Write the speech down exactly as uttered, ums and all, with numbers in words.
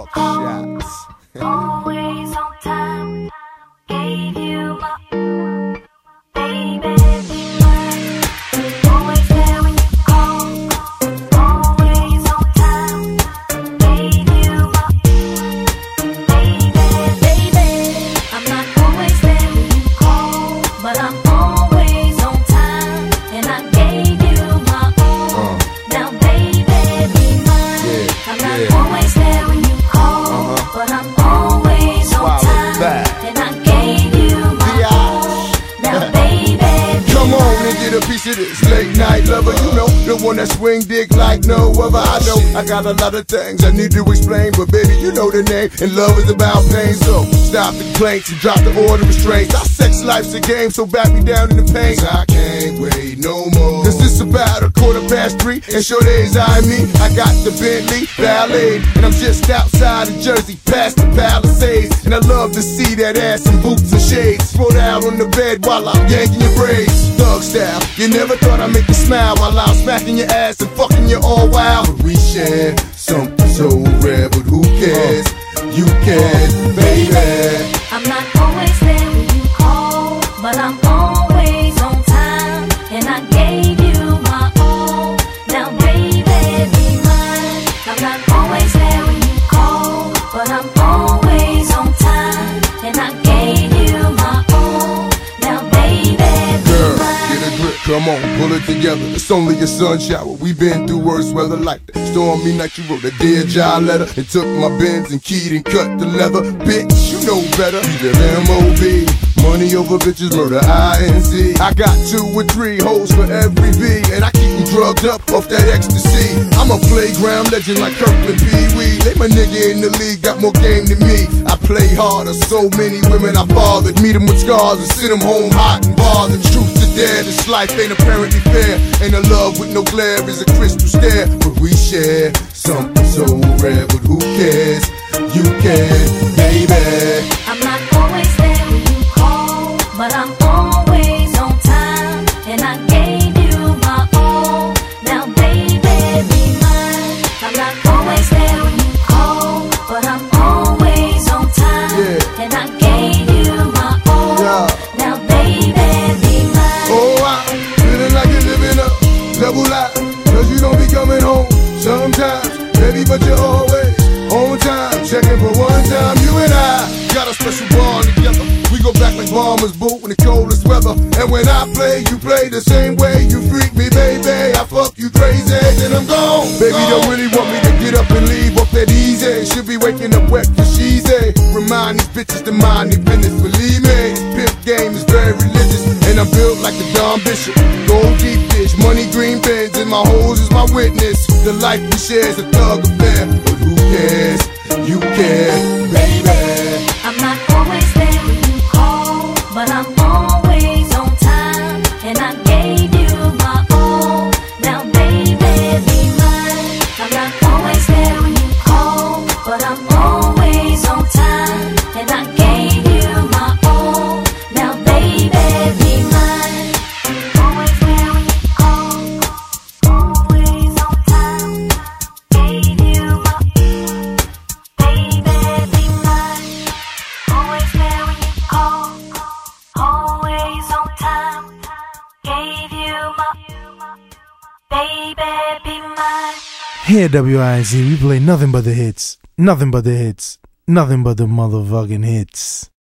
called Shots. Always on time, gave you my baby, be mine. Always there when you call, always on time, gave you my baby, baby. I'm not always there when you call, but I'm always on time, and I gave you my all. Uh. Now baby, be mine. Yeah, I'm not yeah. always there when you call, uh-huh. but I'm always on time, back. And I gave you my all. Now baby, come on and get a piece of this late night lover. You know, the one that swing dick like no other. I know I got a lot of things I need to explain, but baby, you know the name, and love is about pain. So stop the complaints and drop the order of restraints. Our sex life's a game, so back me down in the pain. I can't wait no more. Cause it's about a quarter past three, and sure days I me. I got the Bentley Ballet, and I'm just outside of Jersey, past the Palisades. And I love to see that ass in boots and shades, spread out on the bed while I'm yanking your braids. Thug style, you never thought I'd make you smile while I'm smacking your ass and fucking you all wild. But we share something so rare, but who cares? You can, baby. I'm not always there when you call, but I'm always on time, and I gave you my all. Now baby, be mine. I'm not always there when you call, but I'm always on time, and I gave you my all. Now baby, be Girl, mine. get a grip, come on, pull it together. It's only a sun shower. We've been through worse weather like that. Stormy night, you wrote a Dear John letter and took my Benz and keyed and cut the leather. Bitch, you know better. You live M O B. Money over bitches, murder I N C. I got two or three hoes for every V, and I keep them drugged up off that ecstasy. I'm a playground legend like Kirkland Pee Wee. They my nigga in the league, got more game than me. I play harder, so many women I fathered. Meet them with scars and send them home hot and bothered. Truth to dare, this life ain't apparently fair. Ain't a love with no glare is a crystal stare. But we share something so rare, but who cares? You can, baby. I'm not always there when you call, but I'm always on time, and I gave you my all. Now baby, be mine. I'm not always there when you call, but I'm always on time, yeah. and I gave you my all. Yeah. Now baby, be mine. Oh, I'm feeling like you're living a double life, cause you don't be coming home sometimes, baby, but you're always on time. Checking for one time, you and I got a special bond together. We go back like bombers boot in the coldest weather. And when I play, you play the same way. You freak me, baby, I fuck you crazy, then I'm gone. Baby, don't really want me to get up and leave off that easy. Should be waking up wet cause she's a. Remind these bitches to mind their business, believe me. This pimp game is very religious, and I'm built like the Don Bishop. Gold deep dish, money green pens, and my hoes is my witness. The life we share is a thug affair, but who cares? You care, baby. I'm not always there when you call, but I'm always on time, and I gave you my all. Now baby, be mine. I'm not always there when you call, but I'm always on time, and I gave you my all. Now baby, be mine. Always there when you call, always on time, gave you my baby, be mine. Always there when you call, always on time, gave you my baby, be mine. Here at W I Z, we play nothing but the hits, nothing but the hits, nothing but the motherfucking hits.